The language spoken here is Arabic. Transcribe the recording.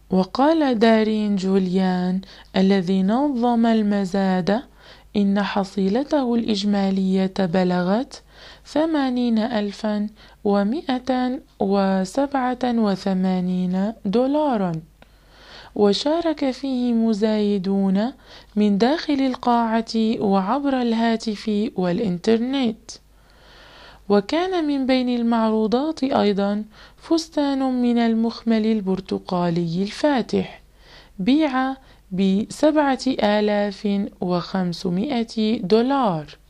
وقال دارين جوليان الذي نظم المزاد إن حصيلته الإجمالية بلغت 80,187 دولارا، وشارك فيه مزايدون من داخل القاعة وعبر الهاتف والإنترنت. وكان من بين المعروضات أيضا فستان من المخمل البرتقالي الفاتح بيع ب7,500 دولار.